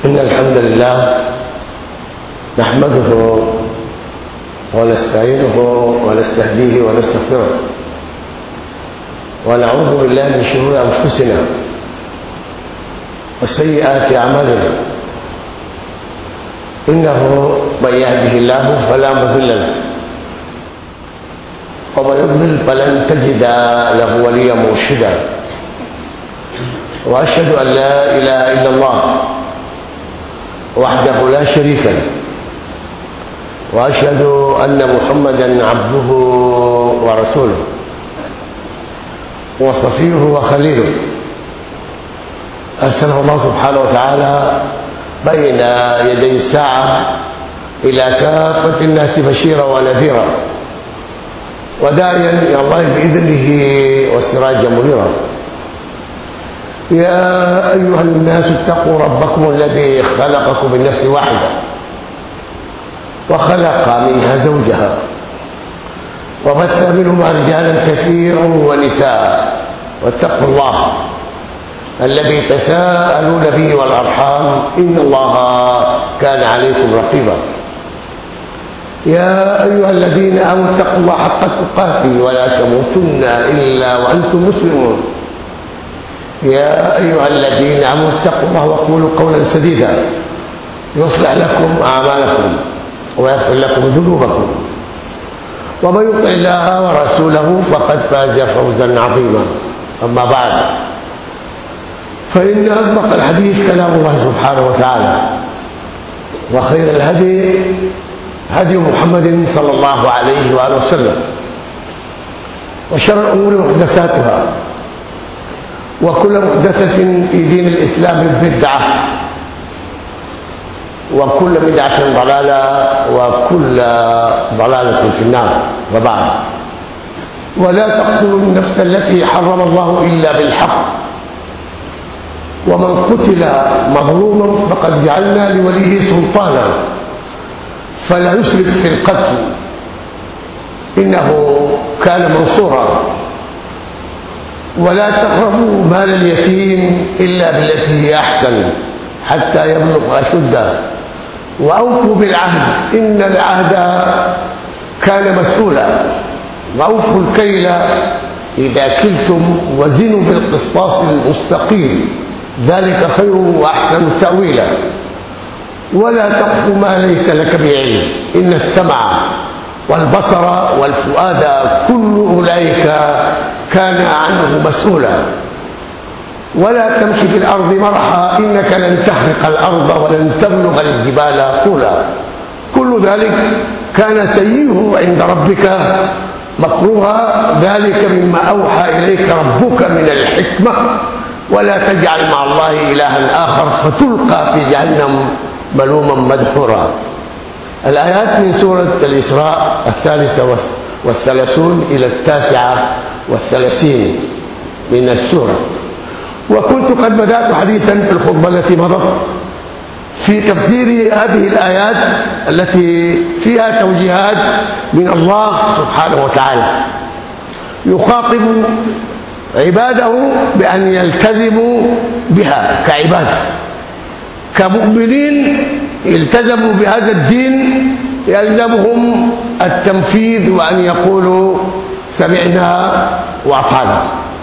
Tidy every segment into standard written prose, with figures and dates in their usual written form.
إن الحمد لله نحمده ونستعينه ونستهديه ونستغفره ونعوذ بالله من شرور أنفسنا وسيئات أعمالنا. إنه من يهده الله فلا مضل له ومن يضلل فلن تجد له وليا مرشدا. وأشهد أن لا إله إلا الله وحده لا شريك له، وأشهد أن محمدا عبده ورسوله وصفيه وخليله، أرسله الله سبحانه وتعالى بين يدي الساعة إلى كافة الناس بشيرا ونذيرا وداعيا إلى الله بإذنه وسراجا منيرا. يا أيها الناس اتقوا ربكم الذي خلقكم من نفس واحدة وخلق منها زوجها وبث منهما رجالا كثيرا ونساء، واتقوا الله الذي تساءلون به والأرحام إن الله كان عليكم رقيبا. يا أيها الذين آمنوا اتقوا الله حق تقاته ولا تموتن إلا وأنتم مسلمون. يا أيها الذين آمنوا اتقوا الله وقولوا قولا سديدا يصلح لكم أعمالكم ويغفر لكم ذنوبكم، ومن يطع الله ورسوله فقد فاز فوزا عظيما. أما بعد، فإن أصدق الحديث كلام الله سبحانه وتعالى، وخير الهدي هدي محمد صلى الله عليه وآله وسلم، وشر الأمور محدثاتها، وكل محدثة في دين الإسلام بدعة، وكل بدعة ضلالة، وكل ضلالة في النار. وبعد، ولا تقتلوا النفس التي حرم الله إلا بالحق، ومن قتل مظلوما فقد جعلنا لوليه سلطانا فلا يسرف في القتل إنه كان منصورا. ولا تقربوا مال اليتيم إلا بالتي هي أحسن حتى يبلغ أشده، وأوفوا بالعهد إن العهد كان مسؤولا، وأوفوا الكيل إذا كلتم وزنوا بالقسطاس المستقيم ذلك خير وأحسن تأويلا. ولا تقف ما ليس لك بعلم إن السمع والبصر والفؤاد كل أولئك كان عنه مسؤولا. ولا تمشي في الأرض مرحا إنك لن تخرق الأرض ولن تبلغ الجبال طولا. كل ذلك كان سيئه عند ربك مكروها، ذلك مما أوحى إليك ربك من الحكمة. ولا تجعل مع الله إلها آخر فتلقى في جهنم ملوما مدحورا. الآيات من سورة الإسراء 33 إلى 39 من السورة. وكنت قد بدأت حديثا في الخطبة التي مضت في تفسير هذه الآيات التي فيها توجيهات من الله سبحانه وتعالى يخاطب عباده بأن يلتزموا بها كعباد، كمؤمنين التزموا بهذا الدين يلزمهم التنفيذ وأن يقولوا سمعنا وأطعنا.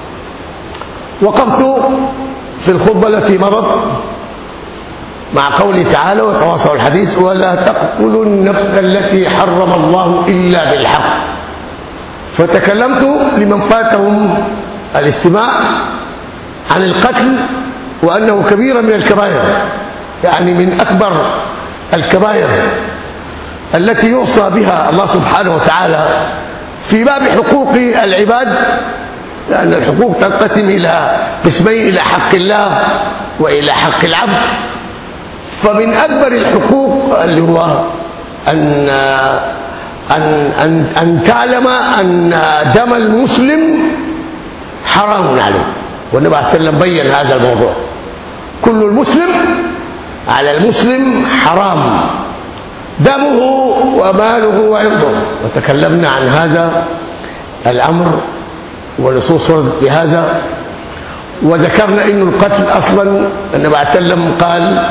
وقفت في الخطبة التي مضت مع قوله تعالى وتواصوا الحديث ولا تقتلوا النفس التي حرم الله إلا بالحق. فتكلمت لمن فاتهم الاستماع عن القتل وأنه كبيرة من الكبائر، يعني من أكبر الكبائر التي يوصى بها الله سبحانه وتعالى في باب حقوق العباد، لأن الحقوق تنقسم إلى قسمين، إلى حق الله وإلى حق العبد. فمن أكبر الحقوق اللي هو أن تعلم أن دم المسلم حرام عليه، والنبي عليه الصلاة والسلام بين هذا الموضوع. كل المسلم على المسلم حرام دمه وماله وعرضه، وتكلمنا عن هذا الأمر ونصوص بهذا. وذكرنا أن القتل أصلا النبي عليه الصلاة والسلام قال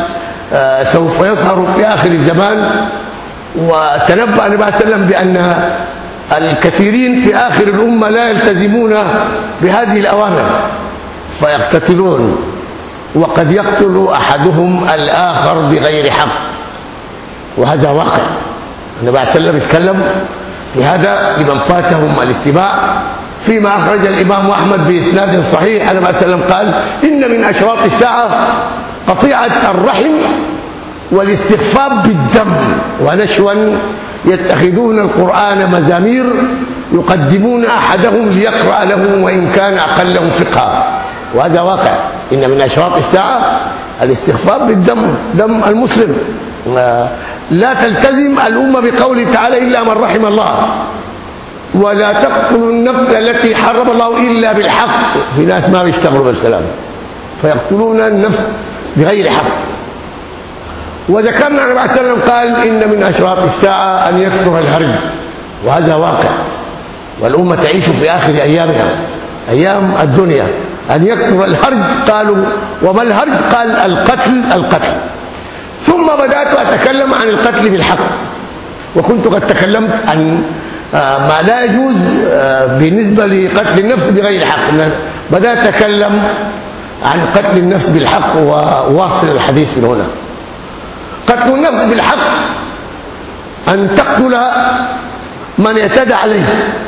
سوف يظهر في آخر الزمان. وتنبأ النبي صلى الله عليه وسلم بأن الكثيرين في آخر الأمة لا يلتزمون بهذه الأوامر فيقتتلون، وقد يقتل أحدهم الآخر بغير حق، وهذا واقع. النبي صلى الله عليه وسلم يتكلم في هذا لمن فاتهم الاستماع فيما أخرج الإمام أحمد بإسناد صحيح. النبي صلى الله عليه وسلم قال: إن من أشراط الساعة قطيعة الرحم والاستخفاف بالدم ونشوا يتخذون القرآن مزامير يقدمون أحدهم ليقرأ لهم وإن كان أقلهم فقها، وهذا واقع. إن من أشراط الساعة الاستخفاف بالدم، دم المسلم. لا تلتزم الأمة بقوله تعالى إلا من رحم الله، ولا تقتلوا النفس التي حرم الله إلا بالحق. في ناس ما بيشتغلوا بالكلام فيقتلون النفس بغير حق. وذكرنا النبي صلى الله عليه وسلم قال: إن من أشراط الساعة أن يكثر الهرج، وهذا واقع، والأمة تعيش في آخر أيامها، أيام الدنيا، أن يكثر الهرج. قالوا: وما الهرج؟ قال: القتل. ثم بدأت أتكلم عن القتل بالحق، وكنت قد تكلمت عن ما لا يجوز بالنسبة لقتل النفس بغير حق. بدأت أتكلم عن قتل النفس بالحق وواصل الحديث من هنا. قتل النفس بالحق أن تقتل من اعتدى عليه،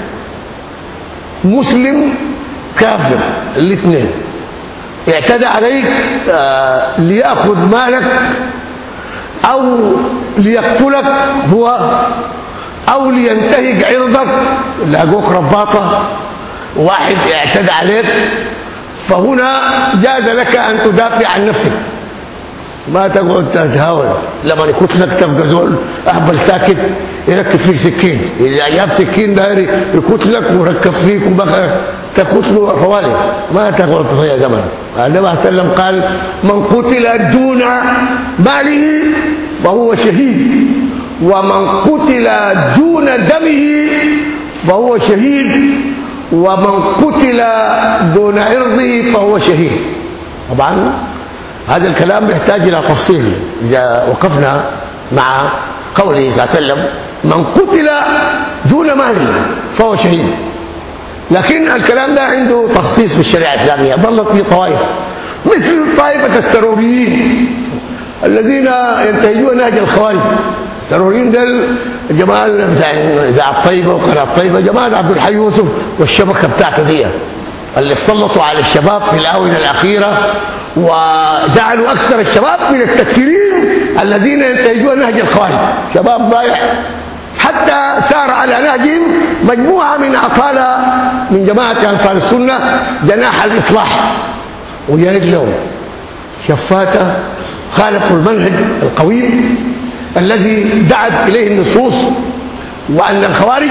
مسلم كافر، الاثنين اعتدى عليك ليأخذ مالك أو ليقتلك هو أو لينتهك عرضك، لاقوك رباطة، واحد اعتدى عليك، فهنا جاز لك أن تدافع عن نفسك، ما تقعد تتهاون. لما يقتلك تبقى زول أهبل ساكت يركب فيك سكين، إذا جاب سكين داير يقتلك وركب فيك وبقى تقتله حوالي، ما تقعد تضيع زمن. النبي صلى الله عليه وسلم قال: من قتل دون ماله فهو شهيد، ومن قتل دون دمه فهو شهيد، ومن قتل دون عرضه فهو شهيد. طبعا هذا الكلام يحتاج إلى تفصيل إذا وقفنا مع قوله صلى الله عليه وسلم: من قتل دون ماله فهو شهيد. لكن الكلام ده عنده تخصيص في الشريعة الإسلامية، ظلت في طوائف مثل طائفة السروريين الذين ينتهجون نهج الخوارج. السروريين دول جماعة إذاعة الطيبة وقناة الطيبة، جماعة عبد الحي يوسف والشبكة بتاعته دي اللي سلطوا على الشباب في الآونة الأخيرة، وجعلوا أكثر الشباب من التكفيرين الذين ينتهجون نهج الخوارج، شباب ضايع، حتى سار على نهجهم مجموعة من أطالة من جماعة أنصار السنة جناح الإصلاح، وجاءت لهم شفاتة خالفوا المنهج القويم الذي دعت إليه النصوص، وأن الخوارج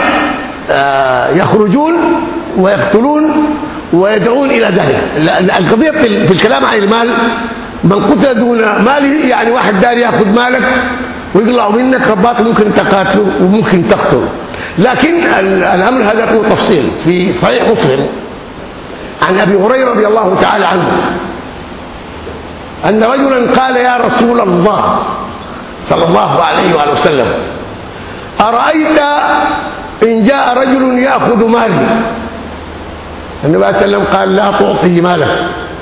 يخرجون ويقتلون ويدعون إلى ذلك. القضية في الكلام عن المال، من قتل دون ماله يعني واحد داري يأخذ مالك ويطلعوا منك رباط، ممكن تقاتله وممكن تقتله. لكن الأمر هذا له تفصيل. في صحيح مسلم عن أبي هريرة رضي الله تعالى عنه أن رجلا قال: يا رسول الله صلى الله عليه وآله وسلم، أرأيت إن جاء رجل يأخذ مالي؟ النبي صلى الله عليه وسلم قال: لا تعطي مالك.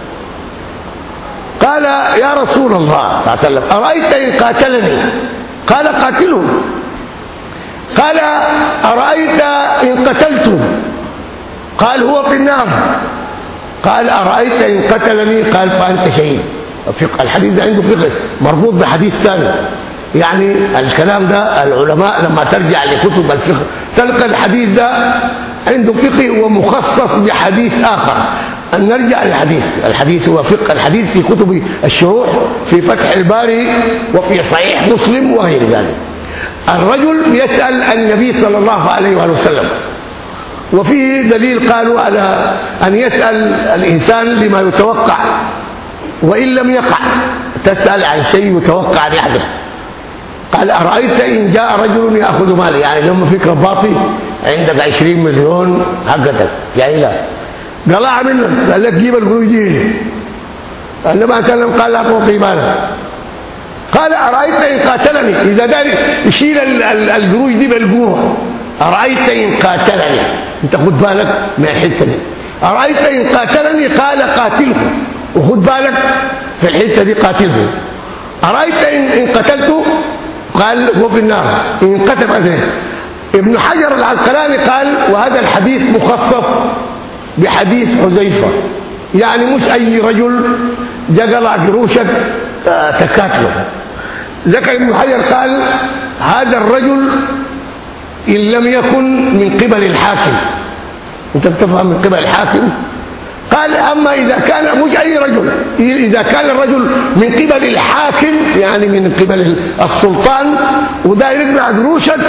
قال: يا رسول الله صلى الله عليه وسلم، أرأيت إن قاتلني؟ قال: قاتله. قال: أرأيت إن قتلته؟ قال: هو في النار. قال: أرأيت إن قتلني؟ قال: فأنت شهيد. الحديث ده عنده فقه مربوط بحديث ثاني، يعني الكلام ده العلماء لما ترجع لكتب الفقه تلقى الحديث ده عنده فقه ومخصص بحديث آخر. أن نرجع للحديث، الحديث هو فقه الحديث في كتب الشروح في فتح الباري وفي صحيح مسلم وغير ذلك. الرجل يسأل النبي صلى الله عليه وسلم، وفيه دليل قالوا على أن يسأل الإنسان لما يتوقع وإن لم يقع، تسأل عن شيء يتوقع أن يحدث. قال: أرأيت إن جاء رجل يأخذ مالي؟ يعني لما فيك رباطي عندك 20 مليون حقتك جايلة، قلع منك، قال لك جيب القروش دي. النبي صلى الله عليه وسلم قال: لا تعطي مالك. قال أرأيت إن قاتلني، إذا دار يشيل القروش دي بالقوة، أرأيت إن قاتلني، أنت خد بالك من الحتة دي، أرأيت إن قاتلني قال قاتله، وخد بالك في الحتة دي قاتله. أرأيت إن قتلته قال هو في النار، إن قتل أذنه. ابن حجر العسقلاني قال وهذا الحديث مخصص بحديث حذيفة، يعني مش أي رجل جقلع قروشك تكاتله. ذكر ابن حجر قال هذا الرجل إن لم يكن من قبل الحاكم، أنت بتفهم من قبل الحاكم، قال أما إذا كان مش أي رجل، إذا كان الرجل من قبل الحاكم يعني من قبل السلطان وده يقلع قروشك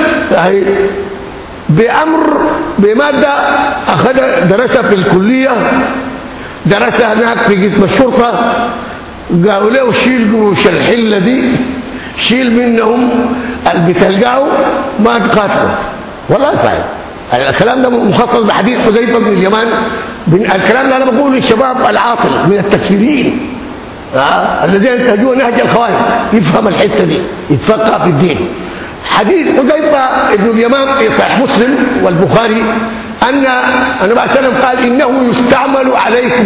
بأمر بمادة أخذ درسها في الكلية، درسها هناك في قسم الشرطة، قالوا له شيل قروش الحلة دي، شيل منهم اللي بتلقاه ما تقاتلوا. والله صحيح الكلام ده مخصص بحديث حذيفة بن اليمان. الكلام ده أنا بقول للشباب العاطل من التكفيريين الذين ينتهجون نهج الخوارج يفهم الحتة دي، يتفقه في الدين. حديث حذيفة بن اليمان في صحيح مسلم والبخاري أن النبي صلى الله عليه وسلم قال إنه يستعمل عليكم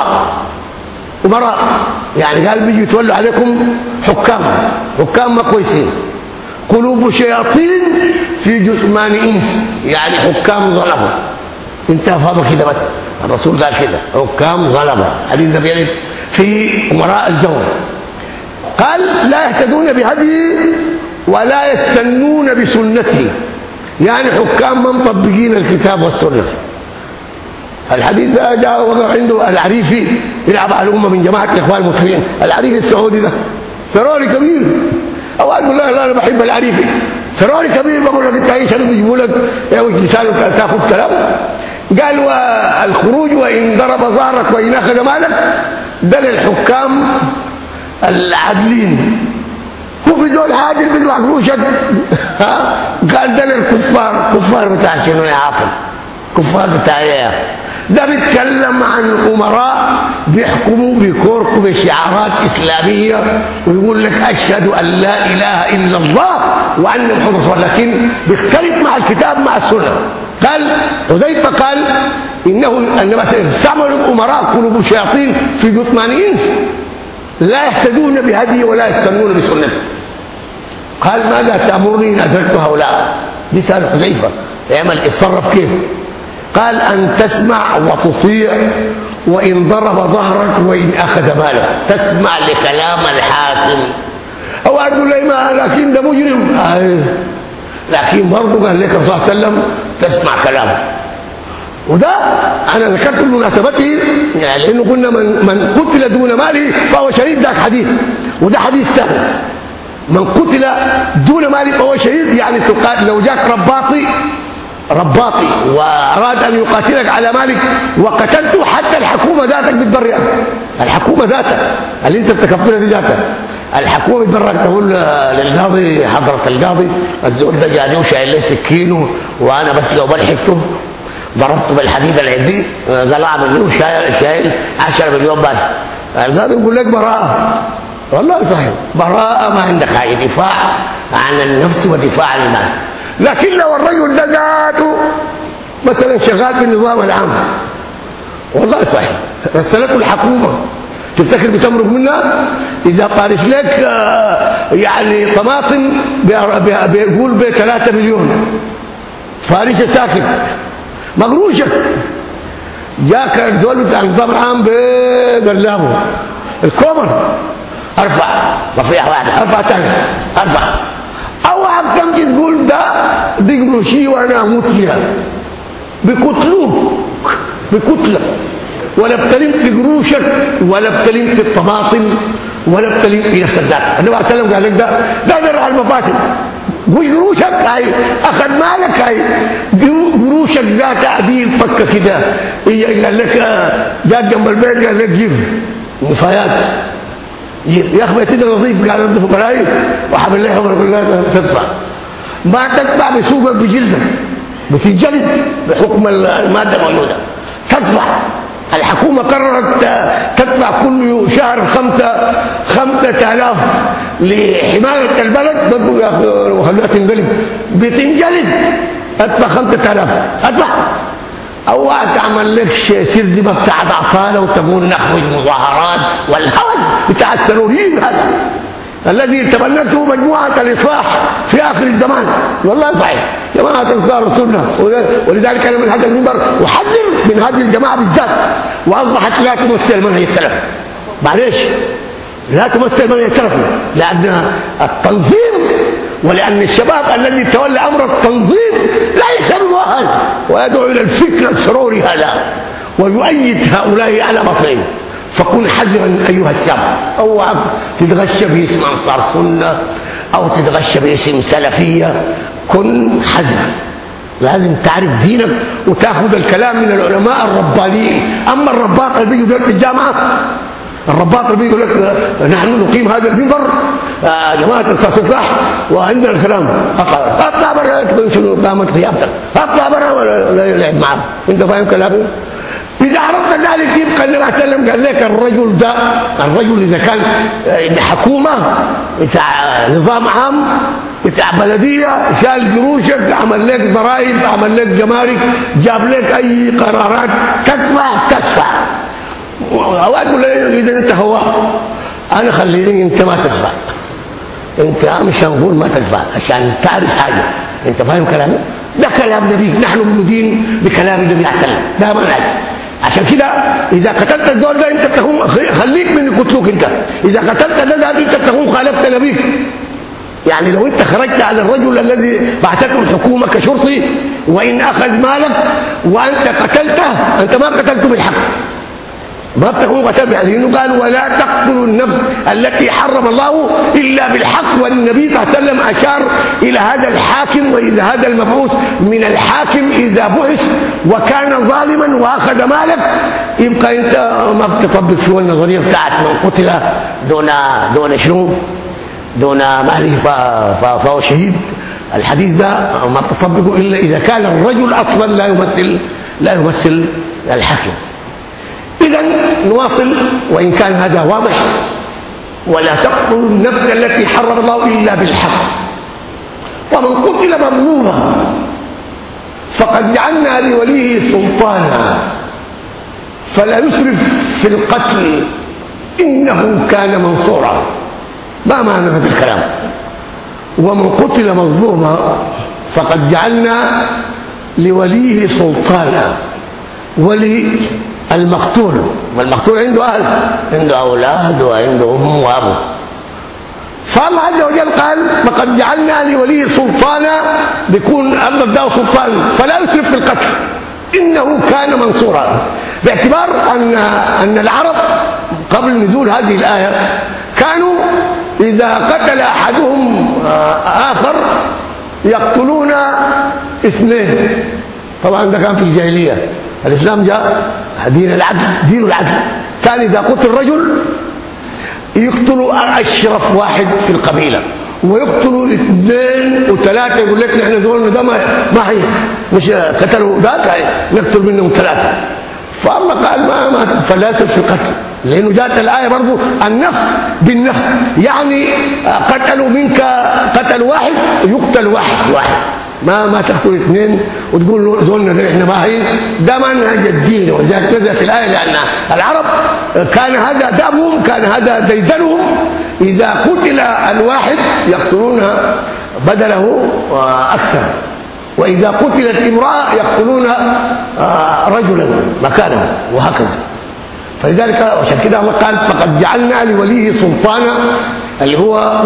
أمراء، يعني قال بيجي يتولوا عليكم حكام ما كويسين، قلوب شياطين في جثمان إنس، يعني حكام ظلمة. انت فاهمه كده، بس الرسول قال كده حكام ظلمة. حديث ده بيرد في أمراء الجور. قال لا يهتدون بهدي ولا يستنون بسنته، يعني حكام ما مطبقين الكتاب والسنة. الحديث ده جاء وقع عنده العريفي يلعب على الأمة من جماعة الإخوان المسلمين، العريفي السعودي ده سروري كبير، أو أقول لا أنا بحب العريفي، سروري كبير، بقول لك أنت عايش بيجيبوا لك يا وجه لسانك تاخذ كلام. قال والخروج وإن ضرب ظهرك وإن أخذ مالك ده للحكام العادلين، هو في دول عادل بيطلع قروشك. قال ده للكفار، كفار بتاع شنو يا عاقل، كفار بتاع ايه؟ ده بيتكلم عن امراء بيحكموا بكوركم بشعارات اسلاميه ويقول لك اشهد ان لا اله الا الله وان محمد رسول الله، لكن بيختلف مع الكتاب مع السنه. قال حذيفه قال انما استعملوا الامراء قلوب شياطين في جثمان انس لا يهتدون بهدي ولا يستنون بسنته. قال ماذا تأمرني إن أدركت هؤلاء؟ دي سأل حذيفة يعمل اتصرف كيف؟ قال أن تسمع وتطيع وإن ضرب ظهرك وإن أخذ مالك، تسمع لكلام الحاكم. أو أقول لي ما لكن ده مجرم، لكن برضه قال لك صلى الله عليه وسلم تسمع كلامه. وده أنا ذكرت بمناسبته يعني لأنه قلنا من قتل دون ماله فهو شهيد، ذاك حديث وده حديث ثاني. من قتل دون ماله فهو شهيد، يعني لو جاك رباطي وأراد أن يقاتلك على مالك وقتلته، حتى الحكومة ذاتك بتبرئك، الحكومة ذاتها اللي انت ارتكبتها دي ذاتها الحكومة بتبرئك، تقول للقاضي حضرة القاضي الزول ده جاني وشايل لي سكينه وأنا بس لو بلحقته ضربته بالحديد العدي قلع منه شايل 10 مليون بس. القاضي يقول لك براءة، والله صحيح براءة، ما عندك حاجة، دفاع عن النفس ودفاع عن المال. لكن لو الرجل ده ذاته مثلا شغال في النظام العام، والله صحيح رسلته الحكومة تفتكر بتمرق منها؟ إذا قارش لك يعني طماطم بيقول ب3 مليون فارشة ساكت مغروشة، جاك الزول بتاع النظام العام بقلابه الكومر ارفع رفيعه واحده، ارفع ثاني، ارفع او تمشي تقول ده بقروشي وانا اموت فيها، بكتلوك بكتله، ولا بتلم في قروشك ولا بتلم في الطماطم ولا بتلم في نفس الذات. النبي عليه الصلاه والسلام قال لك ده درع المفاتن، قروشك هاي اخذ مالك، هاي قروشك ذات عديل فكه كده، قال لك جاء جنب البيت قال لك جيب نفايات، يا اخي بيتنا نظيف قال عنده فقراء وحمل لها ورقلها تدفع، ما تدفع بسوقك بجلدك، بتتجلد بحكم الماده الموجوده، تدفع الحكومة قررت تدفع كل شهر 5,000 لحماية البلد، بدو يا أخي وخلوها تنقلب، بتنجلد. أدفع 5,000 أدفع، أو تعمل لك سردبة بتاعت أطفال وتقول نخرج مظاهرات والهوس بتاع الترويج هذا الذي تبنته مجموعة الإصلاح في آخر الزمان. والله صحيح جماعة أنصار السنة، ولذلك أنا من هذا المنبر أحذر من هذه الجماعة بالذات، وأصبحت لا تمثل منهج السلف. معليش، لا تمثل منهج السلف، لأن التنظيم ولأن الشباب الذي تولى أمر التنظيم لا يسأل مؤهل، ويدعو إلى الفكر السروري هذا ويؤيد هؤلاء على باطلهم. فكن حذرا أيها الشاب، أو تتغشى باسم أنصار السنة أو تتغشى باسم سلفية، كن حذرا. لازم تعرف دينك وتأخذ الكلام من العلماء الربانيين. أما الرباط اللي بيجوا في الجامعة، الرباط اللي بيقول لك نحن نقيم هذا المنبر جماعة الإصلاح وعندنا الكلام، اطلع برا تقول شنو قامت قيامتك، اطلع برا ولا يلعب معك. انت فاهم كلامي؟ إذا عرفت ذلك يبقى النبي صلى الله عليه وسلم قال لك الرجل ده، الرجل إذا كان حكومة بتاع نظام عام بتاع بلدية، شال قروشك، عمل لك ضرائب، عمل لك جمارك، جاب لك أي قرارات تدفع. أوقات يقول إذا أنت هو أنا خليني أنت ما تدفع، أنت مش هنقول ما تدفع عشان تعرف حاجة. أنت فاهم كلامي؟ ده كلام نبي، نحن بندين بكلام النبي عليه السلام، ده منهج. عشان كده إذا قتلت الدول ده أنت تكون، خليك من يقتلوك أنت. إذا قتلت ده أنت تكون خالفت نبيك. يعني لو أنت خرجت على الرجل الذي بعثته الحكومة كشرطي وإن أخذ مالك وأنت قتلته، أنت ما قتلته بالحق، ما بتكون قتل، لأنه قال ولا تقتلوا النفس التي حرم الله إلا بالحق. والنبي صلى الله عليه وسلم أشار إلى هذا الحاكم وإلى هذا المبعوث من الحاكم إذا بعث وكان ظالما وأخذ مالك، يبقى أنت ما بتطبق شو النظرية بتاعت من قتل دون شنو، دون ماله فهو شهيد. الحديث ده ما بتطبقه إلا إذا كان الرجل أصلا لا يمثل الحاكم. إذن نواصل، وإن كان هذا واضح. ولا تقتلوا النفس التي حرم الله إلا بالحق، ومن قتل مظلوما فقد جعلنا لوليه سلطانا فلا يسرف في القتل إنه كان منصورا. ما معنى هذا الكلام؟ ومن قتل مظلوما فقد جعلنا لوليه سلطانا. ولي المقتول، والمقتول عنده أهل، عنده أولاد وعنده أم وأبو. فالله عز وجل قال فقد جعلنا لوليه سلطانا، بيكون الله اداه سلطان فلا يسرف في القتل إنه كان منصورا. باعتبار أن العرب قبل نزول هذه الآية كانوا إذا قتل أحدهم آخر يقتلون اثنين. طبعا ده كان في الجاهلية. الإسلام جاء دين العدل، دين العدل. كان إذا قتل رجل يقتل أشرف واحد في القبيلة، ويقتلوا اثنين وثلاثة، يقول لك نحن دولنا ده ما هي مش قتلوا ذاك نقتل منهم ثلاثة. فالله قال ما فلا يسرف في القتل، لأنه جاءت الآية برضو النفس بالنفس، يعني قتلوا منك قتل واحد يقتل واحد ما تقتل اثنين وتقول له زولنا احنا ما هي. ده منهج الدين. وذلك نزلت الآية لأن العرب كان هذا دأبهم، كان هذا ديدنهم. إذا قتل الواحد يقتلون بدله أكثر، وإذا قتلت امرأة يقتلون رجلا مكانه، وهكذا. فلذلك عشان كده الله قال فقد جعلنا لوليه سلطانا، اللي هو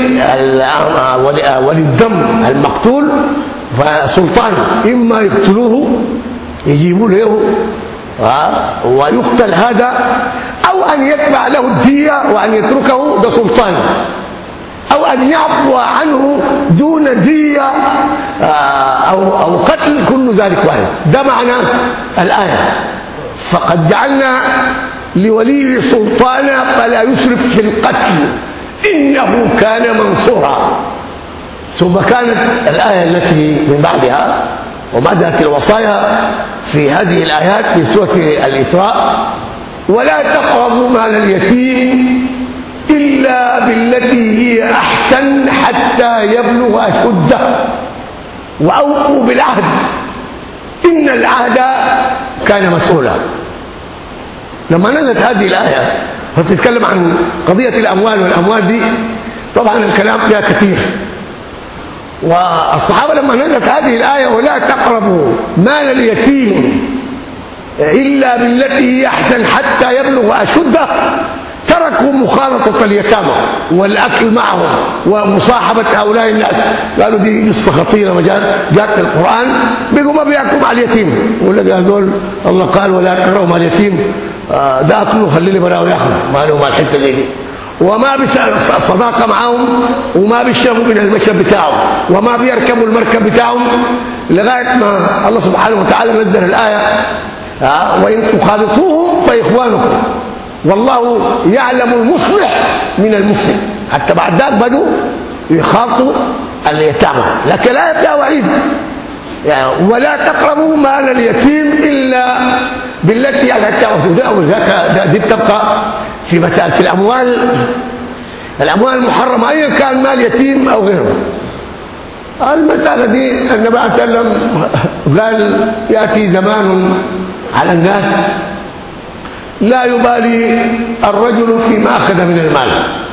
ولي الدم المقتول، فسلطان إما يقتلوه يجيبوا له ويقتل هذا، أو أن يدفع له الدية وأن يتركه، ده سلطان، أو أن يعفو عنه دون دية أو قتل، كل ذلك واحد. ده معنى الآية فقد جعلنا لولي سلطانا فلا يسرف في القتل إنه كان منصورا. ثم كانت الآية التي من بعدها وبدأت الوصايا في هذه الآيات في سورة الإسراء: ولا تقربوا مال اليتيم إلا بالتي هي أحسن حتى يبلغ أشده وأوفوا بالعهد إن العهد كان مسؤولا. لما نزلت هذه الآية فتتكلم عن قضية الأموال، والأموال دي طبعا الكلام فيها كثير، والصحابة لما نزلت هذه الآية ولا تقربوا مال اليتيم إلا بالتي هي أحسن حتى يبلغ أشده تركوا مخالطة اليتامى والأكل معهم ومصاحبة هؤلاء الناس. قالوا دي قصة خطيرة جاءت في القرآن، بيقوا ما بيأكلوا مع اليتيم، يقول لك هذول الله قال ولا تقربوا مع اليتيم، ده أكله خلي لي براءه ياخذ ما له مع الحتة دي، وما صداقة معهم، وما بيشربوا من المشرب بتاعهم، وما بيركبوا المركب بتاعهم، لغاية ما الله سبحانه وتعالى نزل الآية: وإن تخالطوهم فإخوانكم والله يعلم المصلح من المفسد. حتى بعد ذلك بدوا يخاطوا اليتامى، لكن لا يبدأ وعيد يعني: ولا تقربوا مال اليتيم إلا بالتي على التوسط. دي بتبقى في مسألة الأموال المحرمة أيا كان مال يتيم أو غيره. المسألة دي النبي عليه الصلاة والسلام قال: يأتي زمان على الناس لا يبالي الرجل فيما أخذ من المال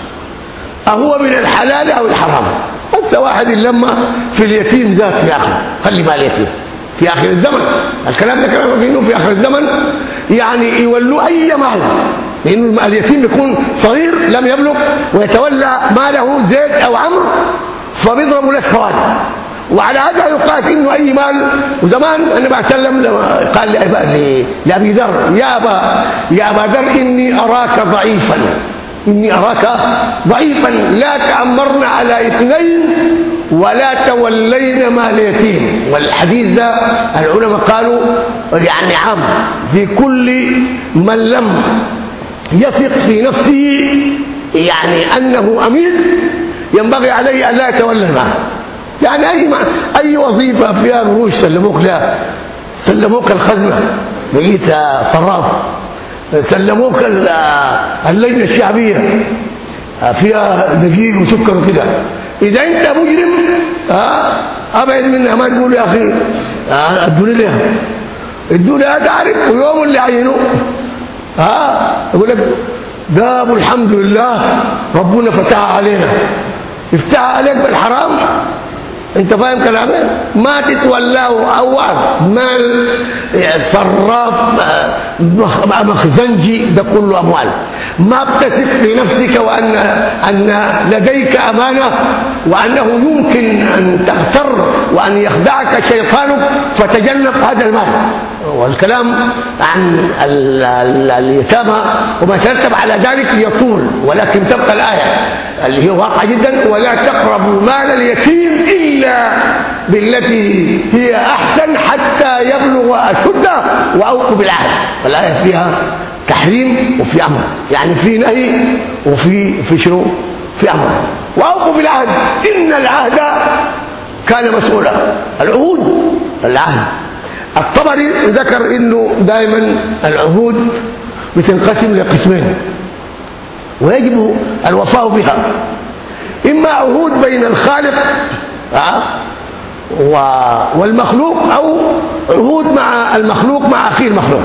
أهو من الحلال أو الحرام. حتى واحد لما في اليتيم ذات في آخر خلي مال يتيم في آخر الزمن، الكلام ده كلام فيه في آخر الزمن يعني يولوا أي مال، لأنه اليتيم يكون صغير لم يبلغ ويتولى ماله زيد أو عمرو فبيضربوا له خوارج. وعلى هذا يقال انه اي مال. وزمان النبي عليه الصلاه والسلام قال لابي ذر: يا ابا ذر اني اراك ضعيفا لا تأمرن على اثنين ولا تولين مال يتيم. والحديث ده العلماء قالوا يعني عام في كل من لم يثق في نفسه يعني انه امين ينبغي عليه ان لا يتولى المال. يعني اي وظيفه فيها قروش سلموك الخزنه بقيت صراف، سلموك اللجنه الشعبيه فيها دقيق وسكر وكده، اذا انت مجرم ابعد منها. ما تقول يا اخي ادوا لي تعرف ويوم اللي عينوه يقول لك ده ابو الحمد لله ربنا فتح علينا، يفتح عليك بالحرام. انت فاهم كلامي؟ ما تتولاه اول مال صراف مخزنجي، ده كله اموال. ما بتثق في نفسك وان لديك امانه وانه يمكن ان تغتر وان يخدعك شيطانك فتجنب هذا المال. والكلام عن اليتامى وما يترتب على ذلك يطول، ولكن تبقى الايه اللي هي واقعه جدا: ولا تقربوا مال اليتيم الا بالتي هي احسن حتى يبلغ اشده واوفوا بالعهد. الايه فيها تحريم وفي امر، يعني في نهي وفي شنو؟ في امر. واوفوا بالعهد ان العهد كان مسؤولا. العهد الطبري ذكر انه دائما العهود بتنقسم لقسمين ويجب الوفاء بها: اما عهود بين الخالق والمخلوق، او عهود مع المخلوق مع اخيه المخلوق.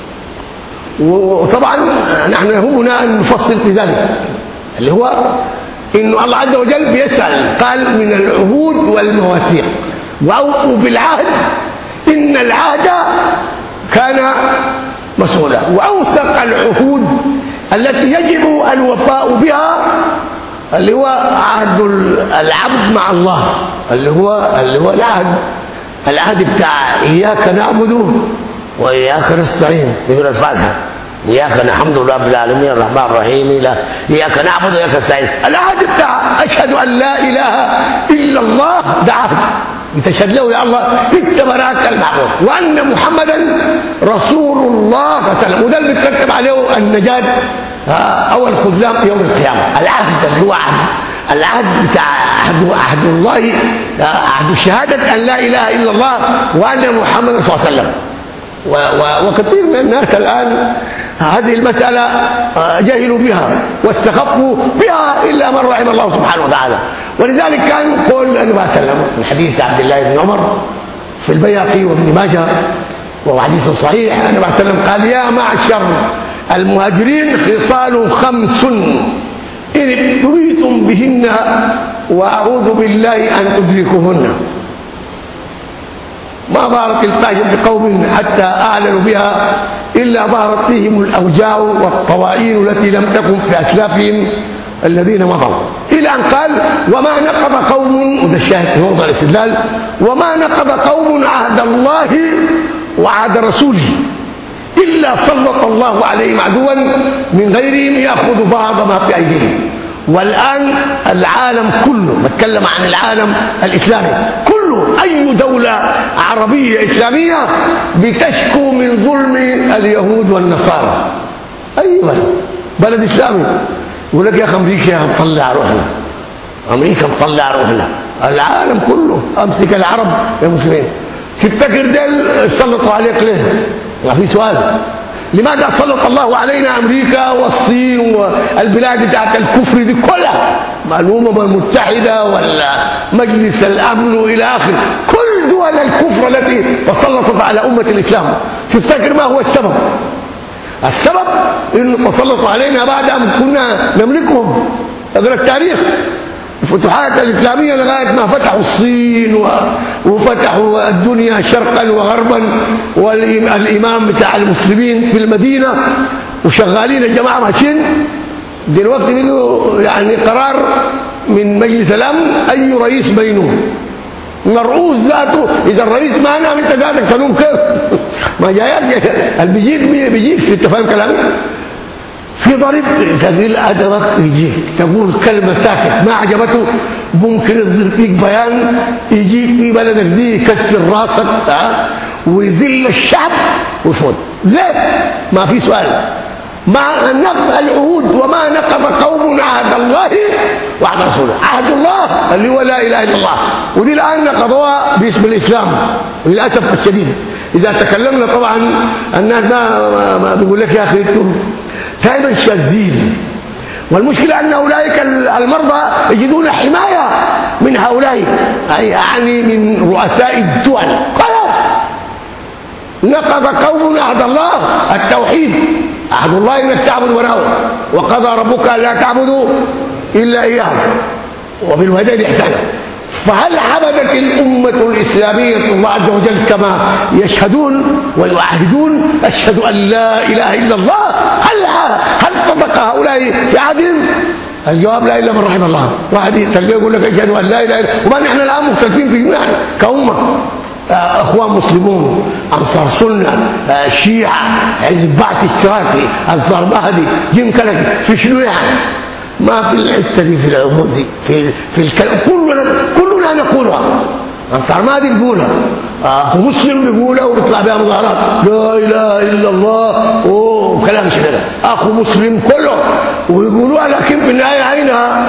وطبعا نحن يهمنا ان نفصل في ذلك، اللي هو انه الله عز وجل بيسأل قال: من العهود والمواثيق واوفوا بالعهد ان العهد كان مسؤولا. واوثق العهود التي يجب الوفاء بها اللي هو عهد العبد مع الله، اللي هو العهد بتاع اياك نعبد واياك نستعين في الفاتحه: اياك نحمد رب العالمين الرحمن الرحيم اياك نعبد واياك نستعين. العهد بتاع اشهد ان لا اله الا الله ده عهد يتشهد له يا الله انت براك المعبود وان محمدا رسول الله صلى الله عليه وسلم، وده اللي بيترتب عليه النجاه او الخذلان في يوم القيامه. العهد اللي هو العهد بتاع عهد الله، عهد شهادة أن لا إله إلا الله وأن محمد صلى الله عليه وسلم. وكثير من الناس الآن هذه المسألة جهلوا بها واستخفوا بها إلا من رحم الله سبحانه وتعالى. ولذلك كان قول النبي صلى الله عليه وسلم من حديث عبد الله بن عمر في البيهقي وابن ماجه وهو حديث صحيح، النبي صلى الله عليه وسلم قال: يا معشر المهاجرين خصال 5 إن ابتليتم بهن وأعوذ بالله أن تدركوهن. ما ظهرت الفاحشة بقوم حتى أعلنوا بها إلا ظهرت فيهم الأوجاع والطوائين التي لم تكن في أسلافهم الذين مضوا، إلى أن قال: وما نقض قوم، وده الشاهد في موضع الاستدلال، وما نقض قوم عهد الله وعهد رسوله إلا سلط الله عليهم عدوا من غيرهم يأخذ بعض ما في أيديهم. والآن العالم كله، بتكلم عن العالم الإسلامي كله، أي دولة عربية إسلامية بتشكو من ظلم اليهود والنصارى. أي بلد إسلامي يقول لك: يا أخي أمريكا مطلع روحنا، أمريكا مطلع روحنا. العالم كله أمسك العرب يا مسلمين، تفتكر دول سلطوا عليك ليه؟ ما في سؤال. لماذا سلط الله علينا أمريكا والصين والبلاد بتاعت الكفر دي كلها، الأمم المتحدة ولا مجلس الأمن وإلى آخره، كل دول الكفر التي تسلطت على أمة الإسلام؟ تفتكر ما هو السبب؟ السبب إنه تسلطوا علينا بعد أن كنا نملكهم. هذا التاريخ، الفتوحات الإسلامية لغاية ما فتحوا الصين وفتحوا الدنيا شرقا وغربا، والإمام بتاع المسلمين في المدينة وشغالين الجماعة ماشيين. دلوقتي منه يعني قرار من مجلس الأمن أي رئيس بينهم مرؤوس ذاته، إذا الرئيس ما نام أنت ذاتك تنوم كيف؟ ما جايات بيجيك في فاهم كلامي؟ في ضريب تقول هذا وقت يجيك تقول كلمة ساكت ما عجبته، ممكن يصدر فيك بيان يجيك في بلدك دي يكسر راسك ويذل الشعب ويفوت. ليه؟ ما في سؤال. مع نقض العهود، وما نقض قوم عهد الله وعهد رسوله. عهد الله اللي هو لا اله الا الله، ودي الان نقضوها باسم الاسلام للاسف الشديد. اذا تكلمنا طبعا الناس ما بيقول لك: يا اخي انتم دائما شاذين. والمشكله ان اولئك المرضى يجدون حمايه من هؤلاء، يعني من رؤساء الدول. خلاص نقض قوم عهد الله التوحيد، عهد الله انك تعبد وراه، وقضى ربك الا تعبدوا الا اياه وبالوالدين احسانا. فهل عبدت الامه الاسلاميه الله عز وجل كما يشهدون ويعاهدون اشهد ان لا اله الا الله؟ هل طبق هؤلاء في عهدهم؟ الجواب لا الا من رحم الله. واحد تلقاه يقول لك اشهد ان لا اله الا الله، وما نحن الان مختلفين في جميع كأمة، اخوان مسلمون، انصار سنه، شيعه، حزب بعث اشتراكي، انصار مهدي، جيم كلك، في شنو يعني؟ ما في الحته دي، في العهود دي، في كلنا نقولها. انصار مهدي بيقولها، اخو مسلم بيقولها وبيطلع بها مظاهرات لا اله الا الله وكلام كده، اخو مسلم كله ويقولوها، لكن في النهايه عينها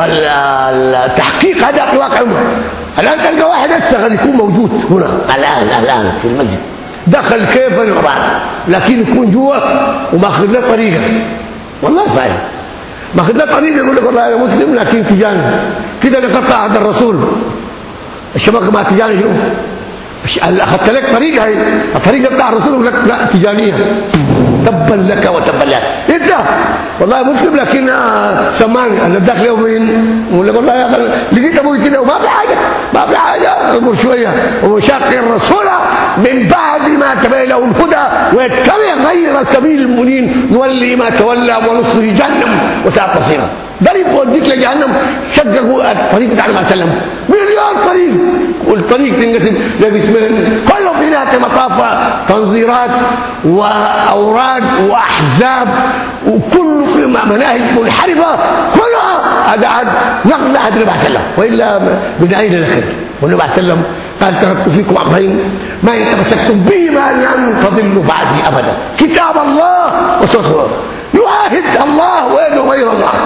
والتحقيق هذا في واقع الان تلقى واحد يشتغل يكون موجود هنا الان في المسجد، دخل كيف ما بعرف، لكن يكون جوا وماخذ له طريقه. والله فاهم ماخذ له طريقه، يقول لك والله انا مسلم لكن تجاني كده لقطع عهد الرسول. الشبكه ما تجاني شنو؟ اخذت لك طريقه، هي الطريقه بتاع الرسول يقول لك لا تجانيه. تبا لك وتبا لك انت والله مسلم لكن سمان انا داخل يومين ولا والله يا اخي لقيت ابوي كده وما في حاجه اقول شويه وشاق الرسول من بعد ما تبين له الهدى ويتبع غير سبيل المؤمنين نولي ما تولى ونصلي جهنم وساءت مصيرا. ضرب وديك لجهنم. شققوا الطريق بتاع النبي صلى الله عليه وسلم مليون طريق، والطريق تنقسم لقسمين كله في نهايه المطاف تنظيرات واوراد واحزاب وكل في مناهج منحرفه كلها هذا عاد نقض عهد النبي صلى الله عليه وسلم، والا من اين نخرج؟ والنبي صلى الله عليه وسلم قال تركت فيكم امرين ما ان تمسكتم بهما لن تضلوا بعدي ابدا، كتاب الله وسنه يعاهد الله ويده غير الله.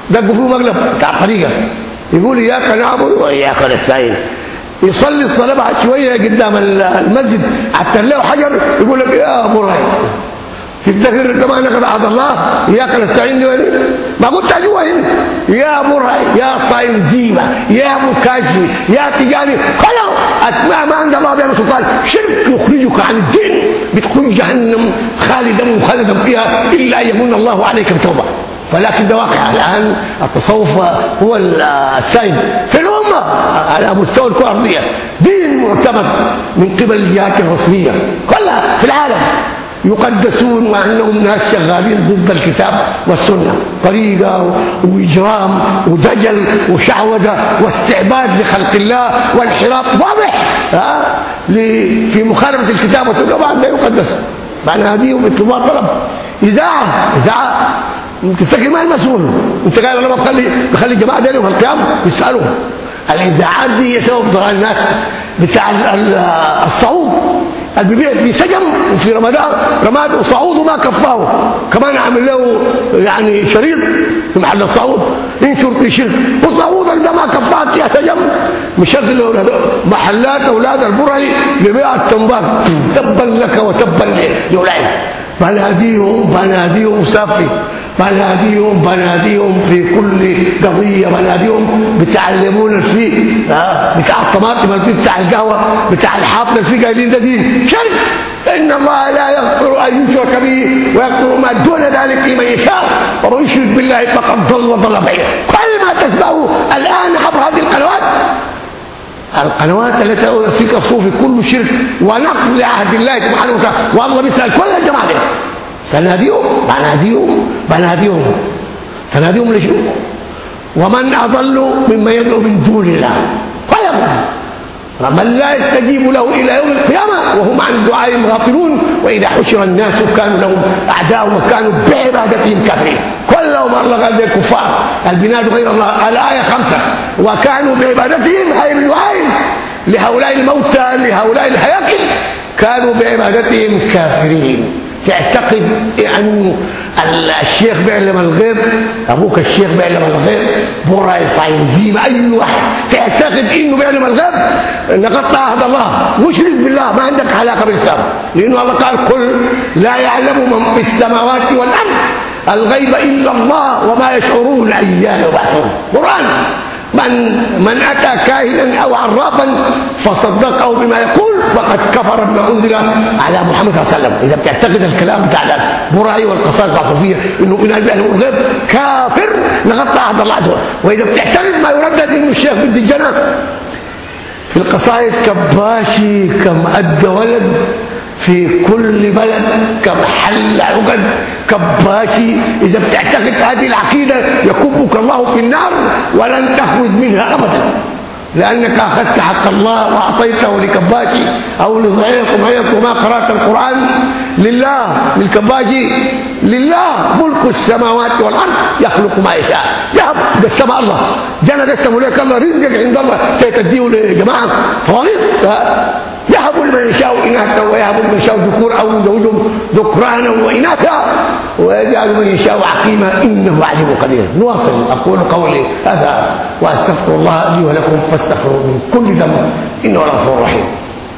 دقوا فيه مقلب بتاع طريقه يقول اياك نعبد واياك نستعين. يصلي الصلاه بعد شويه قدام المسجد حتى له حجر يقول لك يا ابو راي تفتكر كمان قد عبد الله اياك نستعين ما قلت جوا هنا يا ابو راي يا صايم زيمه يا ابو كاشفي يا تجاني خلاص اسمع ما عند الله بين سلطان شرك يخرجك عن الدين بتكون جهنم خالدا مخلدا فيها الا ان يمن الله عليك بتوبه. ولكن ده واقع الان التصوف هو السائد في الامه على مستوى الكره الارضيه دين معتمد من قبل الجهات الرسميه كلها في العالم يقدسون مع انهم ناس شغالين ضد الكتاب والسنه طريقه واجرام ودجل وشعوذه واستعباد لخلق الله وانحراف واضح في مخالفه الكتاب والسنه بعد لا يقدس معنى هذه مثل طلب اذاعه تفتكر ما المسؤول انت قال انا بخلي الجماعه دول في القيام يسالوا الاذاعات دي سبب ضلال الناس بتاع الصعود البيبيع بيسجم وفي رمضان رماد وصعود وما كفاه كمان عمل له يعني شريط في محل الصعود ينشر في شرك وصعود اللي ما كفاه يا سجم مشغل محلات اولاد البرعي لبيع التنبات تبا لك وتبا لأولئك بناديهم صافي بناديهم في كل قضيه بناديهم بتعلمون فيه بتاع الطماطم بتاع القهوه بتاع الحاطه في قايلين ده دين شرك ان الله لا يغفر ان يشرك به ويغفر ما دون ذلك لمن يشاء ومن يشرك بالله فقد ضل ضلالا بعيدا. كل ما تسمعه الان عبر هذه القنوات التي فيك الصوفي كله شرك ونقض لعهد الله سبحانه وتعالى والله بيسال كل الجماعه دي فناديهم لشنو؟ ومن اضل ممن يدعو من دون الله من لا يستجيب له الى يوم القيامه وهم عن دعائهم غافلون واذا حشر الناس كانوا لهم اعداء وكانوا بعبادتهم كافرين. كلهم الله قال الكفار البناد غير الله الايه 5 وكانوا بعبادتهم هاي من دعائهم لهؤلاء الموتى لهؤلاء الهياكل كانوا بعبادتهم كافرين. تعتقد ان الشيخ بيعلم الغيب ابوك الشيخ بيعلم الغيب برا يصايم اي واحد تعتقد انه بيعلم الغيب نقطع عهد الله مشرك بالله ما عندك علاقه بالاسلام لانه الله قال قل لا يعلم من في السماوات والارض الغيب الا الله وما يشعرون ايان يبعثون. قران من اتى كاهنا او عرافا فصدقه بما يقول فقد كفر بما انزل على محمد صلى الله عليه وسلم. اذا بتعتقد الكلام بتاع البرعي والقصائد الصوفيه انه من البيان والغيب كافر نغطى عهد الله عز وجل. واذا بتعتقد ما يردد انه الشيخ بده الجنه في القصائد كباشي كم ادى ولد في كل بلد كمحل عقد كباشي. اذا بتعتقد هذه العقيده يكبك الله في النار ولن تخرج منها ابدا لانك اخذت حق الله واعطيته لكباشي او لضعيف وما قرات القران لله للكباشي لله ملك السماوات والارض يخلق ما يشاء. يهب قسم الله جنة قسم لك الله رزقك عند الله تديه لجماعه فواريض يهب لمن يشاء اناثا ويهب لمن يشاء ذكور او يزوجهم ذكرانا واناثا ويجعل من يشاء عقيما انه عليم قدير. نواصل اقول قولي هذا واستغفر الله لي ولكم فاستغفروه من كل ذنب انه غفور رحيم.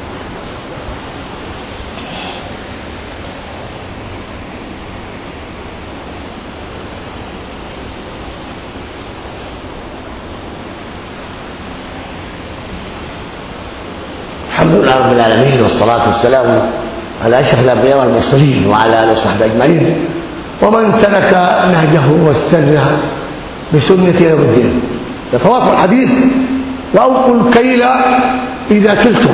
الحمد لله رب العالمين والصلاة والسلام على أشرف الأنبياء والمرسلين وعلى آله وصحبه أجمعين ومن ترك نهجه واستنى بسنة يوم الدين. يتواصل الحديث وأوفوا الكيل إذا كلتم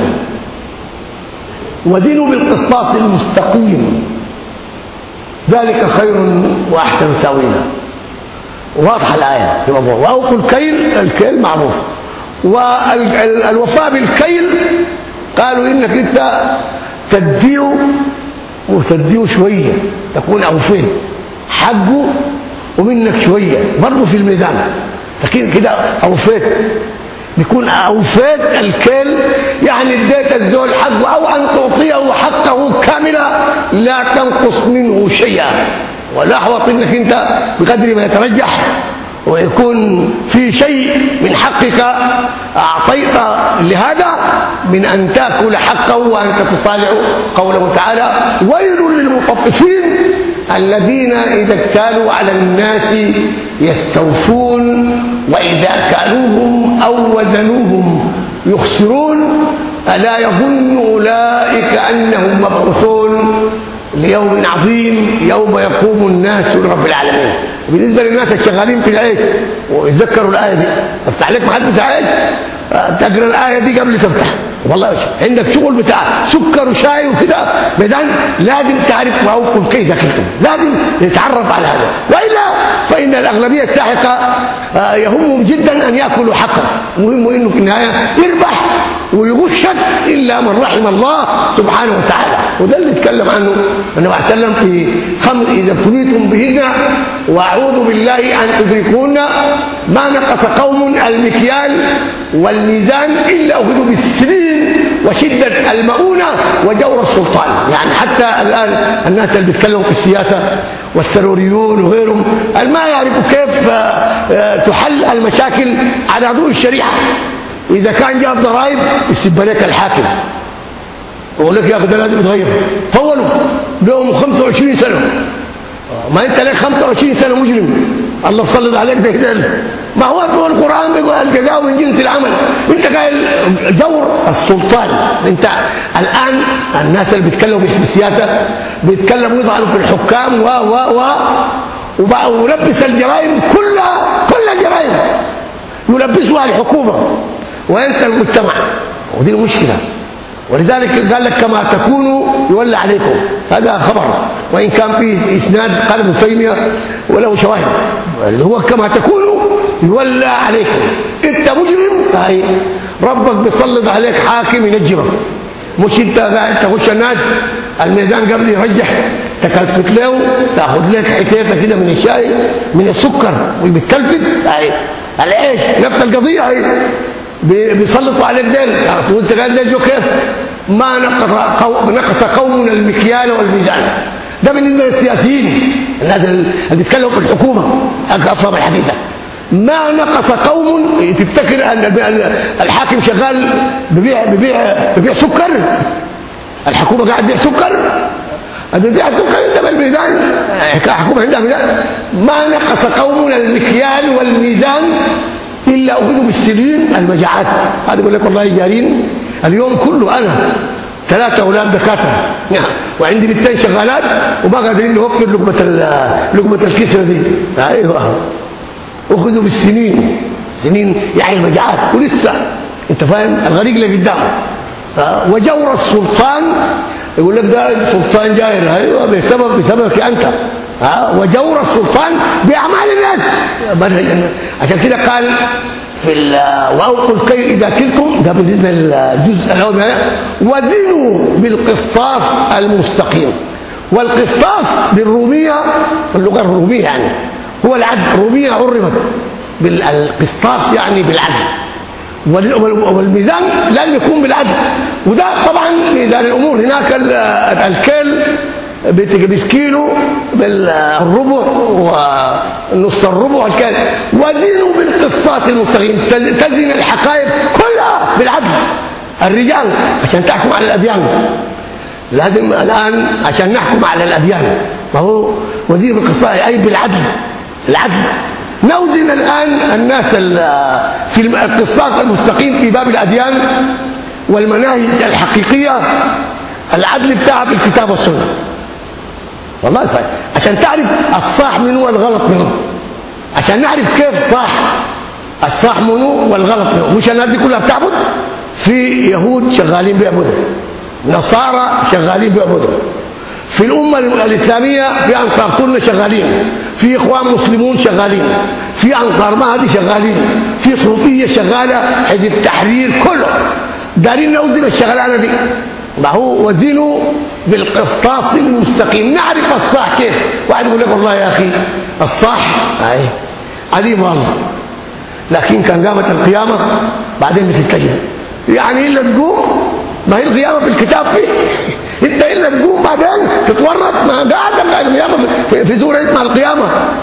ودينوا بالقسطاس المستقيم ذلك خير وأحسن تأويلا. واضحة الآية في موضوع وأوفوا الكيل معروف والوفاء بالكيل قالوا انك انت تديه شويه تكون اوفيت حقه ومنك شويه برضه في الميدان لكن كده اوفيت بيكون اوفيت الكيل يعني اديت الزول حقه او ان تعطيه حقه كاملا لا تنقص منه شيئا ولا احوط انك انت بقدر ما يترجح ويكون في شيء من حقك أعطيت لهذا من أن تأكل حقه وأنت تصالح. قوله تعالى: ويل للمطففين الذين إذا اكتالوا على الناس يستوفون وإذا كالوهم أو وزنوهم يخسرون ألا يظن أولئك أنهم مبعوثون ليوم عظيم يوم يقوم الناس لرب العالمين. بالنسبة للناس الشغالين في العيش ويتذكروا الآية دي، افتح لك محل بتاع عيش تقرأ الآية دي قبل تفتح، والله عندك شغل بتاع سكر وشاي وكده بدان لازم تعرف موقف كيف دخلتم، لازم تتعرف على هذا، وإلا فإن الأغلبية الساحقة يهمهم جدا أن يأكلوا حقا، مهم إنه في النهاية يربح ويغشك إلا من رحم الله سبحانه وتعالى. وده اللي نتكلم عنه أنا بتكلم في خمر إذا ابتليتم بهن وأعوذ بالله أن تدركون ما نقص قوم المكيال والميزان إلا أخذوا بالسنين وشدة المؤونة وجور السلطان. يعني حتى الآن الناس اللي بيتكلموا في السياسة والسروريون وغيرهم ما يعرفوا كيف تحل المشاكل على ضوء الشريعة. إذا كان جاب ضرائب يسب لك الحاكم ويقول لك يا أخي ده لازم يتغير، طولوا لهم 25 سنة، ما أنت لك 25 سنة مجرم الله صلى عليك ده ما هو في القرآن بيقول الجزاء من جنس العمل. انت قايل جور السلطان. انت الآن الناس اللي بيتكلموا في السياسة بيتكلموا يضعوا في الحكام ولبس الجرائم كل الجرائم يلبسوها الحكومة وينسى المجتمع، ودي المشكلة. ولذلك قال لك كما تكونوا يولى عليكم، هذا خبر وإن كان فيه إسناد قال ابن تيمية وله شواهد، اللي هو كما تكونوا يولى عليكم. انت مجرم هاي ربك بيسلط عليك حاكم ينجمك، مش انت قاعد تخش الناس الميزان قبل يرجح تكلفت له تاخذ لك حتيفه كده من الشاي من السكر وبتكلفت هاي العيش نفس القضيه هاي بيسلطوا عليك دين وانت قاعد تجو كيف ما نقص قومنا المكيال والميزان. ده بالنسبه للسياسيين الناس اللي بيتكلموا في الحكومه افهم الحديث ده. ما نقص قوم تفتكر ان الحاكم شغال ببيع سكر، الحكومه قاعد تبيع سكر، بيبيع سكر انت بالميزان الحكومه عندها ميزان. ما نقص قومنا المكيال والميزان إلا أخذوا بالسنين المجاعات. هذا يقول لك والله جارين اليوم كله أنا 3 أولاد دكاترة وعندي 2 شغالات وما قادرين نوفر لقمة الكسرة دي. أيوة أخذوا بالسنين، سنين يعني المجاعات ولسه أنت فاهم الغريق اللي قدامه. وجور السلطان يقول لك ده السلطان جائر، أيوة بسببك أنت. وجور السلطان بأعمال الناس. عشان كده قال في وأوقوا الكيل إذا كلتم، ده بالنسبة للجزء الأول، وزنوا بالقسطاس المستقيم. والقسطاس بالرومية اللغة الرومية يعني هو العدل، الرومية عرفت بالقسطاس يعني بالعدل، والميزان لازم يكون بالعدل. وده طبعا ميزان الأمور هناك الكيل بكيلو بالربع ونص الربع الكيل. وزنوا بالقسطاس المستقيم، تزن الحقائق كلها بالعدل. الرجال عشان تحكم على الأديان لازم الآن عشان نحكم على الأديان ما هو وزير بالقسطاس أي بالعدل. العدل نوزن الآن الناس في القسطاس المستقيم في باب الأديان والمناهج الحقيقية. العدل بتاعها بالكتاب والسنة والله فاهم. عشان تعرف الصح منه والغلط منه، عشان نعرف كيف صح الصح منه والغلط منه. مش الناس دي كلها بتعبد، في يهود شغالين بيعبدوا، نصارى شغالين بيعبدوا، في الأمة الإسلامية في أنصار سنة شغالين، في إخوان مسلمون شغالين، في أنصار مهدي شغالين، في صوفية شغالة، حزب التحرير، كله دارين نوزن الشغلانة دي. ما هو وزنوا بالقسطاس المستقيم. نعرف الصح كيف. واحد يقول لك والله يا أخي الصح عليم والله، لكن كان قامت القيامة بعدين بتتجه يعني إلا تقوم، ما هي القيامة في الكتاب فيه انت إلا تقوم بعدين تتورط. ما قاعد القيامة في سورة اسمها القيامة،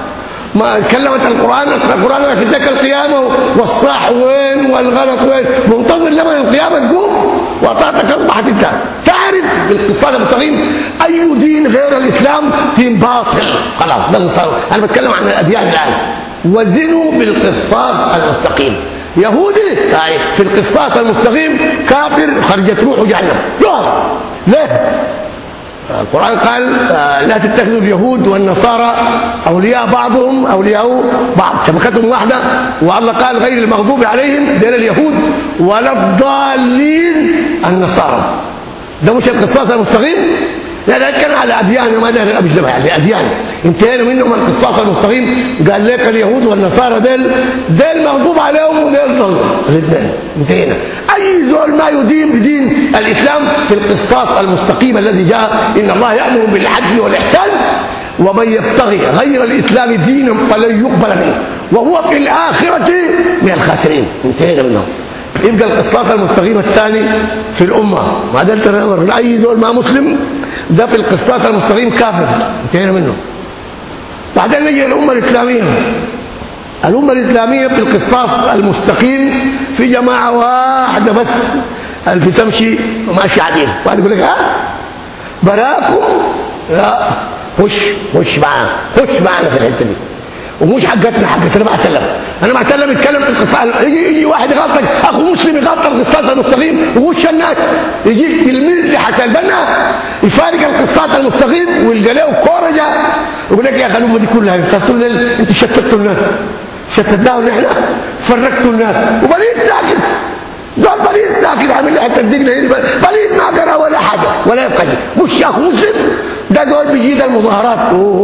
ما كلمت القرآن في ذاك القيامة والصح وين والغلط وين، منتظر لما القيامة تقوم وطاعتك أصبحت انت تعرف بالقصاد المستقيم أي دين غير الإسلام دين باطل خلاص. أنا بتكلم عن الأديان الآن. وزنوا بالقصاد المستقيم. يهودي في القصاص المستقيم كافر خرجت روحه جهنم. ليه؟ القرآن قال لا تتخذوا اليهود والنصارى أولياء بعضهم أولياء بعض، شبكتهم واحدة. والله قال غير المغضوب عليهم دين اليهود ولا الضالين النصارى. ده مش القصاص المستقيم؟ لا كان على أديان ما ده أبي الجبهة على أديان انتهينا منهم القصاص المستقيم. قال لك اليهود والنصارى ديل مغضوب عليهم وديل ضل الاثنين انتهينا. أي زول ما يدين بدين الإسلام في القصاص المستقيم الذي جاء إن الله يأمر بالعدل والإحسان ومن يبتغي غير الإسلام دينا فلن يقبل منه وهو في الآخرة من الخاسرين. انتهينا منهم. يبقى القصاص المستقيم الثاني في الأمة ما ده التناور أي زول ما مسلم ده في القصاص المستقيم كافر انتهينا منه. بعدين نجي الأمة الإسلامية. الأمة الإسلامية في القصاص المستقيم في جماعة واحدة بس اللي تمشي وماشي عديل واحد يقول لك براكم لا خش معنا في الحتة دي ومش حقتنا انا ما اتكلم يتكلم في القصاص. يجي واحد يغلطك اخو مسلم يغلط القصاص المستقيم ويخش الناس يجي يلميذ حتى البنا يفارق القصاص المستقيم ويلقى له كورجه يقول لك يا اخي الامه دي كلها انتوا شتتوا الناس شتتناهم نحن فرقتوا الناس وبليد ساكت زول بليد ساكت عامل لي حتى الدقنه بليد ما قرا ولا حاجه ولا يبقى مش اخو مسلم ده زول بيجيد المظاهرات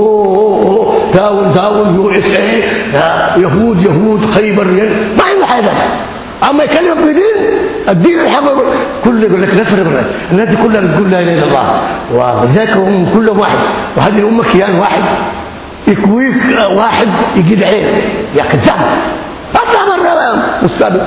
داول يهود خيبر ما عنده حاجه. اما يكلمك بدين الدين الحق كله يقول لك لا تفرق الناس دي كلها تقول لا اله الا الله وذاك هم كلهم واحد وهذه الامه كيان واحد يكويك واحد يجيد عين يا كذاب اطلع بره استاذ.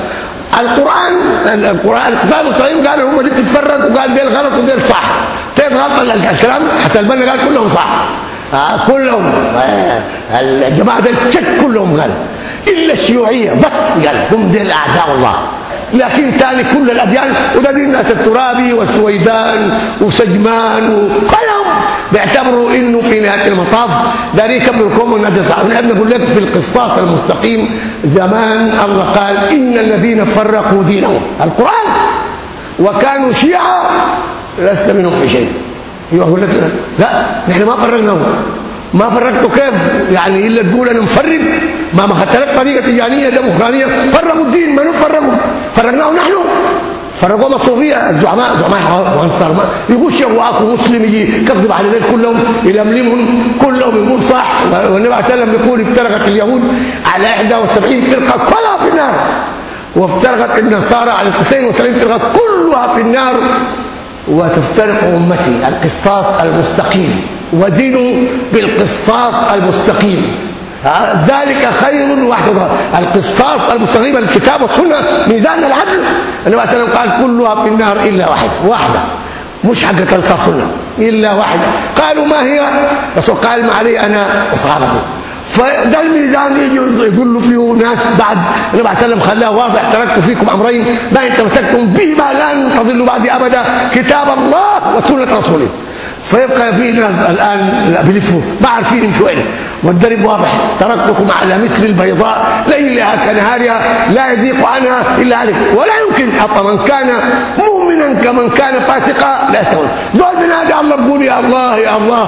القرآن الكتاب المستقيم قال هم دي تتفرق وقال دي الغلط ودي الصح. تغلط الكلام حتى البنا قال كلهم صح كلهم الجماعه دي كلهم قال الا الشيوعيه بس قال هم دي الاعداء الله. لكن ثاني كل الاديان وده دين ناس الترابي والسويدان وسجمان وكلهم بيعتبروا انه في نهايه المطاف داري يكملوا لكم النبي صلى الله عليه وسلم يقول لك في القصاص المستقيم زمان الله قال ان الذين فرقوا دينهم القران وكانوا شيعا لست منهم في شيء. يقول لك لا نحن ما فرقناهم. ما فرقتوا كيف يعني الا تقول انا مفرق ما خدت لك طريقه تجانيه ديمقراطيه فرقوا الدين ما فرقناه نحن فرقوا الصوفيه الزعماء وانصار ما يقولش واخو مسلم يجي يكذب على الناس كلهم يلملمهم كلهم يقول صح. والنبي عليه السلام يقول افترقت اليهود على 71 فرقه كلها في النار وافترقت النصارى على 72 فرقه كلها في النار وتفترق امتي القصاص المستقيم ودينوا بالقصاص المستقيم ذلك خير وحده. القصاص المستقيم الكتاب والسنه ميزان العدل. النبي عليه السلام قال كلها في النار الا واحده مش حقة القصنة الا واحده. قالوا ما هي؟ الرسول قال ما علي انا وصحابه. فده الميزان يجي يقول له فيه ناس بعد النبي عليه السلام خلاه واضح تركت فيكم امرين ما ان تمسكتم بهما لن تضلوا بعدي ابدا كتاب الله وسنه رسوله. فيبقى في ناس الان بيلفوا ما عارفين يمشوا وين والدرب واضح تركتكم على مثل البيضاء ليلها كنهارها لا يضيق عنها الا عليك ولا يمكن حتى من كان مؤمنا كمن كان فاسقا لا يستوي. دول بنادي الله بيقول يا الله يا الله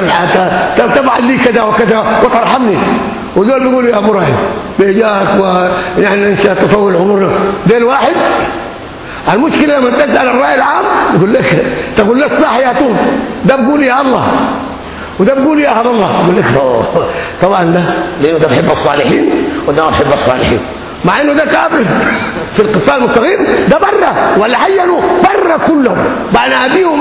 تفعل لي كذا وكذا وترحمني ودول بيقولوا يا مرعب بيجاك ونحن ننشا تطول عمرنا. ده الواحد المشكله لما تسال الراي العام تقول لك صح يا توم ده بيقول يا الله وده بيقول يا هذا الله يقول لك طبعا ده لانه ده بحب الصالحين وده ما بحب الصالحين مع انه ده كافر في القصاص المستقيم ده بره ولا حينوا بره كلهم بناديهم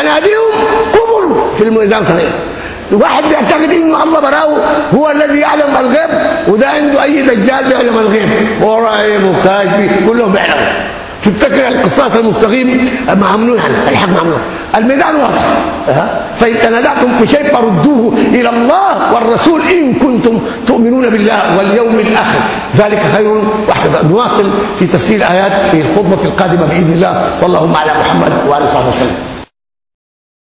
قبل في الميزان صحيح. واحد بيعتقد انه الله براءه هو الذي يعلم الغيب وده عنده اي دجال بيعلم الغيب ورايب وكاذب كلهم بيعلموا تفتكر القصاص المستقيم ممنوع، الحق ممنوع، الميدان واضح. فإن تنازعتم في شيء فردوه إلى الله والرسول إن كنتم تؤمنون بالله واليوم الآخر، ذلك خير وأحسن. نواصل في تفسير الآيات في الخطبة القادمة بإذن الله. صلى الله على محمد وآله وصحبه وسلم.